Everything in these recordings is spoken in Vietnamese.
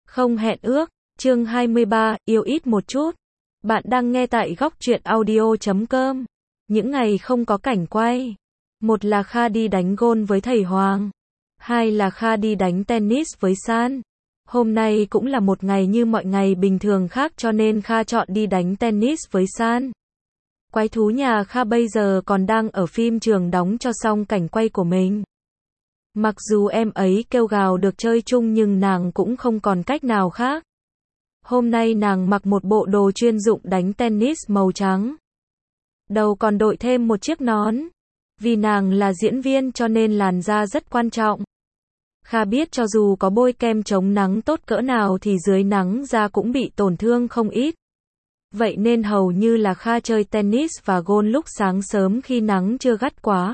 Không hẹn ước, chương 23, yêu ít một chút. Bạn đang nghe tại góc truyện audio.com. Những ngày không có cảnh quay. Một là Kha đi đánh golf với thầy Hoàng. Hai là Kha đi đánh tennis với San. Hôm nay cũng là một ngày như mọi ngày bình thường khác cho nên Kha chọn đi đánh tennis với San. Quái thú nhà Kha bây giờ còn đang ở phim trường đóng cho xong cảnh quay của mình. Mặc dù em ấy kêu gào được chơi chung nhưng nàng cũng không còn cách nào khác. Hôm nay nàng mặc một bộ đồ chuyên dụng đánh tennis màu trắng. Đầu còn đội thêm một chiếc nón. Vì nàng là diễn viên cho nên làn da rất quan trọng. Kha biết cho dù có bôi kem chống nắng tốt cỡ nào thì dưới nắng da cũng bị tổn thương không ít. Vậy nên hầu như là Kha chơi tennis và golf lúc sáng sớm khi nắng chưa gắt quá.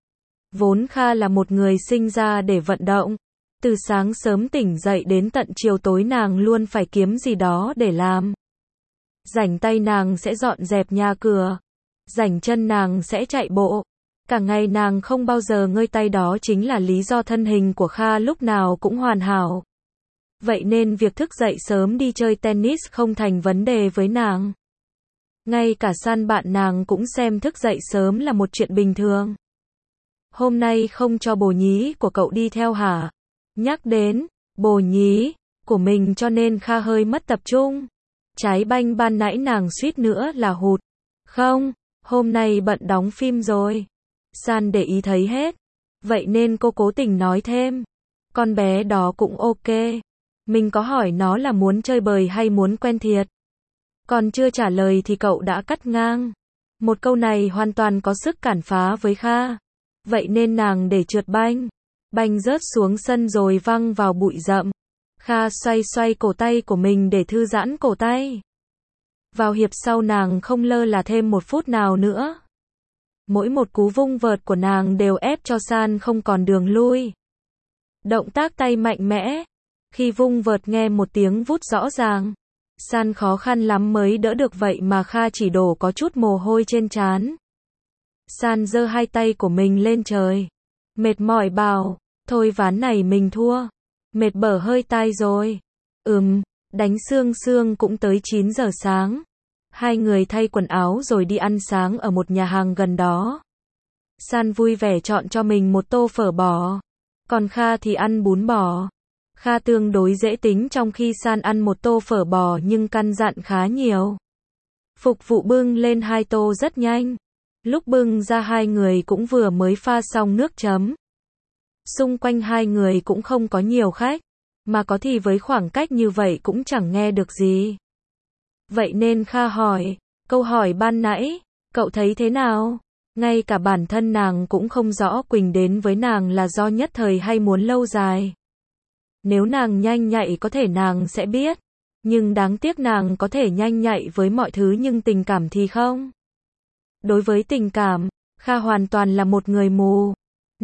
Vốn Kha là một người sinh ra để vận động. Từ sáng sớm tỉnh dậy đến tận chiều tối nàng luôn phải kiếm gì đó để làm. Rảnh tay nàng sẽ dọn dẹp nhà cửa. Rảnh chân nàng sẽ chạy bộ. Cả ngày nàng không bao giờ ngơi tay, đó chính là lý do thân hình của Kha lúc nào cũng hoàn hảo. Vậy nên việc thức dậy sớm đi chơi tennis không thành vấn đề với nàng. Ngay cả San bạn nàng cũng xem thức dậy sớm là một chuyện bình thường. Hôm nay không cho bồ nhí của cậu đi theo hả? Nhắc đến bồ nhí của mình cho nên Kha hơi mất tập trung. Trái banh ban nãy nàng suýt nữa là hụt. Không, hôm nay bận đóng phim rồi. San để ý thấy hết. Vậy nên cô cố tình nói thêm. Con bé đó cũng ok. Mình có hỏi nó là muốn chơi bời hay muốn quen thiệt. Còn chưa trả lời thì cậu đã cắt ngang. Một câu này hoàn toàn có sức cản phá với Kha. Vậy nên nàng để trượt banh. Banh rớt xuống sân rồi văng vào bụi rậm. Kha xoay xoay cổ tay của mình để thư giãn cổ tay. Vào hiệp sau nàng không lơ là thêm một phút nào nữa. Mỗi một cú vung vợt của nàng đều ép cho San không còn đường lui. Động tác tay mạnh mẽ. Khi vung vợt nghe một tiếng vút rõ ràng. San khó khăn lắm mới đỡ được, vậy mà Kha chỉ đổ có chút mồ hôi trên trán. San giơ hai tay của mình lên trời. Mệt mỏi bảo, thôi ván này mình thua. Mệt bở hơi tai rồi. Đánh xương xương cũng tới 9 giờ sáng. Hai người thay quần áo rồi đi ăn sáng ở một nhà hàng gần đó. San vui vẻ chọn cho mình một tô phở bò. Còn Kha thì ăn bún bò. Kha tương đối dễ tính trong khi San ăn một tô phở bò nhưng căn dặn khá nhiều. Phục vụ bưng lên 2 tô rất nhanh. Lúc bưng ra hai người cũng vừa mới pha xong nước chấm. Xung quanh hai người cũng không có nhiều khách. Mà có thì với khoảng cách như vậy cũng chẳng nghe được gì. Vậy nên Kha hỏi, câu hỏi ban nãy, cậu thấy thế nào? Ngay cả bản thân nàng cũng không rõ Quỳnh đến với nàng là do nhất thời hay muốn lâu dài. Nếu nàng nhanh nhạy có thể nàng sẽ biết. Nhưng đáng tiếc nàng có thể nhanh nhạy với mọi thứ nhưng tình cảm thì không. Đối với tình cảm, Kha hoàn toàn là một người mù.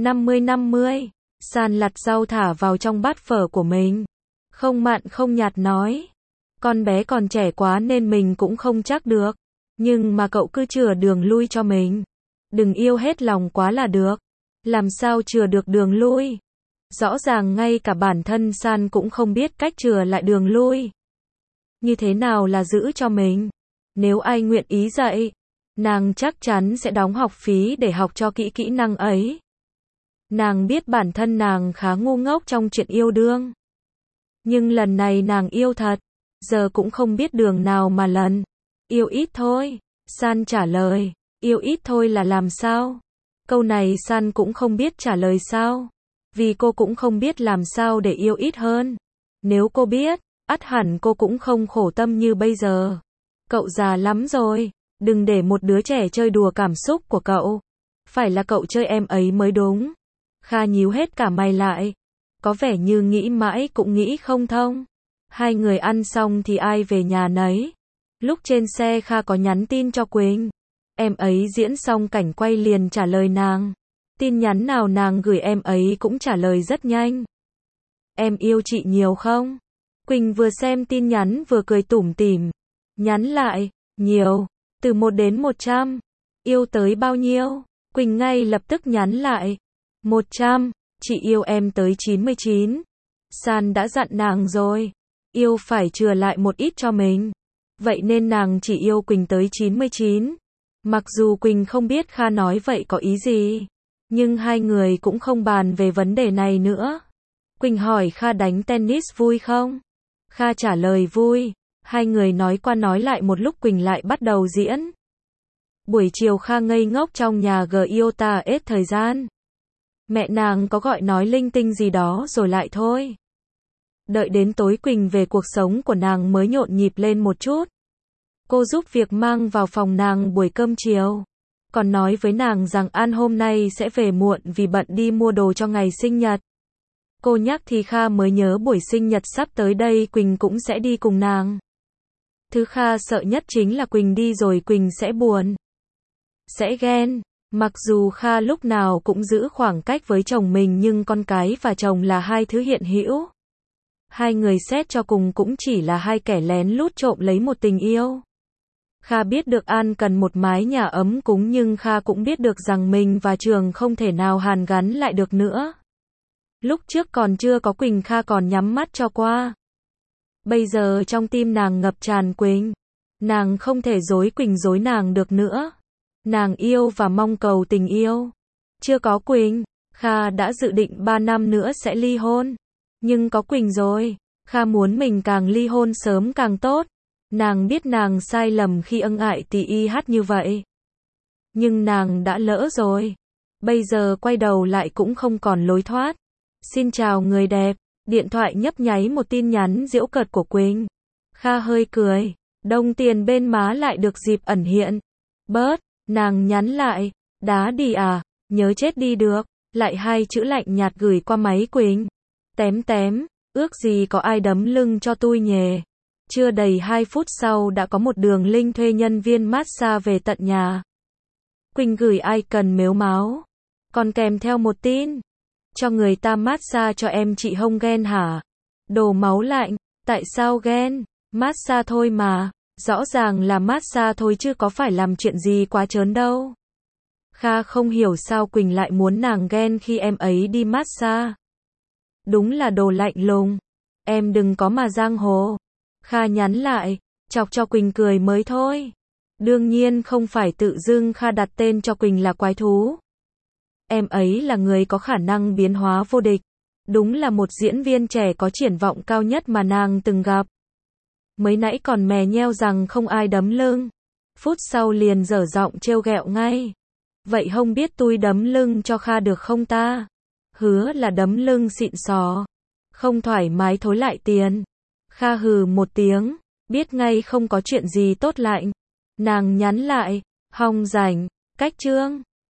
50-50, San lặt rau thả vào trong bát phở của mình. Không mặn không nhạt nói. Con bé còn trẻ quá nên mình cũng không chắc được. Nhưng mà cậu cứ chừa đường lui cho mình. Đừng yêu hết lòng quá là được. Làm sao chừa được đường lui? Rõ ràng ngay cả bản thân San cũng không biết cách chừa lại đường lui. Như thế nào là giữ cho mình? Nếu ai nguyện ý dạy, nàng chắc chắn sẽ đóng học phí để học cho kỹ năng ấy. Nàng biết bản thân nàng khá ngu ngốc trong chuyện yêu đương. Nhưng lần này nàng yêu thật. Giờ cũng không biết đường nào mà lần. Yêu ít thôi. San trả lời. Yêu ít thôi là làm sao? Câu này San cũng không biết trả lời sao. Vì cô cũng không biết làm sao để yêu ít hơn. Nếu cô biết, ắt hẳn cô cũng không khổ tâm như bây giờ. Cậu già lắm rồi. Đừng để một đứa trẻ chơi đùa cảm xúc của cậu. Phải là cậu chơi em ấy mới đúng. Kha nhíu hết cả mày lại. Có vẻ như nghĩ mãi cũng nghĩ không thông. Hai người ăn xong thì ai về nhà nấy. Lúc trên xe Kha có nhắn tin cho Quỳnh. Em ấy diễn xong cảnh quay liền trả lời nàng. Tin nhắn nào nàng gửi em ấy cũng trả lời rất nhanh. Em yêu chị nhiều không? Quỳnh vừa xem tin nhắn vừa cười tủm tỉm. Nhắn lại, nhiều. Từ 1 đến 100. Yêu tới bao nhiêu? Quỳnh ngay lập tức nhắn lại. 100. Chị yêu em tới 99. San đã dặn nàng rồi. yêu phải chừa lại một ít cho mình. Vậy nên nàng chỉ yêu Quỳnh tới 99. Mặc dù Quỳnh không biết Kha nói vậy có ý gì, nhưng hai người cũng không bàn về vấn đề này nữa. Quỳnh hỏi Kha đánh tennis vui không? Kha trả lời vui. Hai người nói qua nói lại một lúc Quỳnh lại bắt đầu diễn. Buổi chiều Kha ngây ngốc trong nhà Giota hết thời gian. Mẹ nàng có gọi nói linh tinh gì đó rồi lại thôi. Đợi đến tối Quỳnh về cuộc sống của nàng mới nhộn nhịp lên một chút. Cô giúp việc mang vào phòng nàng buổi cơm chiều. Còn nói với nàng rằng An hôm nay sẽ về muộn vì bận đi mua đồ cho ngày sinh nhật. Cô nhắc thì Kha mới nhớ buổi sinh nhật sắp tới đây Quỳnh cũng sẽ đi cùng nàng. Thứ Kha sợ nhất chính là Quỳnh đi rồi Quỳnh sẽ buồn, sẽ ghen. Mặc dù Kha lúc nào cũng giữ khoảng cách với chồng mình nhưng con cái và chồng là hai thứ hiện hữu. Hai người xét cho cùng cũng chỉ là hai kẻ lén lút trộm lấy một tình yêu. Kha biết được An cần một mái nhà ấm cúng nhưng Kha cũng biết được rằng mình và Trường không thể nào hàn gắn lại được nữa. Lúc trước còn chưa có Quỳnh Kha còn nhắm mắt cho qua. Bây giờ trong tim nàng ngập tràn Quỳnh. Nàng không thể dối Quỳnh dối nàng được nữa. Nàng yêu và mong cầu tình yêu. Chưa có Quỳnh, Kha đã dự định 3 năm nữa sẽ ly hôn. Nhưng có Quỳnh rồi, Kha muốn mình càng ly hôn sớm càng tốt. Nàng biết nàng sai lầm khi ân ái tỉ y hát như vậy. Nhưng nàng đã lỡ rồi. Bây giờ quay đầu lại cũng không còn lối thoát. Xin chào người đẹp. Điện thoại nhấp nháy một tin nhắn giễu cợt của Quỳnh. Kha hơi cười. Đồng tiền bên má lại được dịp ẩn hiện. Bớt, nàng nhắn lại. Đá đi à, nhớ chết đi được. Lại hai chữ lạnh nhạt gửi qua máy Quỳnh. Tém tém, ước gì có ai đấm lưng cho tui nhề. Chưa đầy 2 phút sau đã có một đường link thuê nhân viên massage về tận nhà. Quỳnh gửi ai cần mếu máo. Còn kèm theo một tin. Cho người ta massage cho em chị hông ghen hả? Đồ máu lạnh, tại sao ghen? Massage thôi mà, rõ ràng là massage thôi chứ có phải làm chuyện gì quá trớn đâu. Kha không hiểu sao Quỳnh lại muốn nàng ghen khi em ấy đi massage. Đúng là đồ lạnh lùng. Em đừng có mà giang hồ. Kha nhắn lại, chọc cho Quỳnh cười mới thôi. Đương nhiên không phải tự dưng Kha đặt tên cho Quỳnh là quái thú. Em ấy là người có khả năng biến hóa vô địch. Đúng là một diễn viên trẻ có triển vọng cao nhất mà nàng từng gặp. Mới nãy còn mè nheo rằng không ai đấm lưng. Phút sau liền dở giọng trêu ghẹo ngay. Vậy không biết tui đấm lưng cho Kha được không ta? Hứa là đấm lưng xịn sò. Không thoải mái thối lại tiền. Kha hừ một tiếng. Biết ngay không có chuyện gì tốt lạnh. Nàng nhắn lại. Hong rảnh. Cách chương.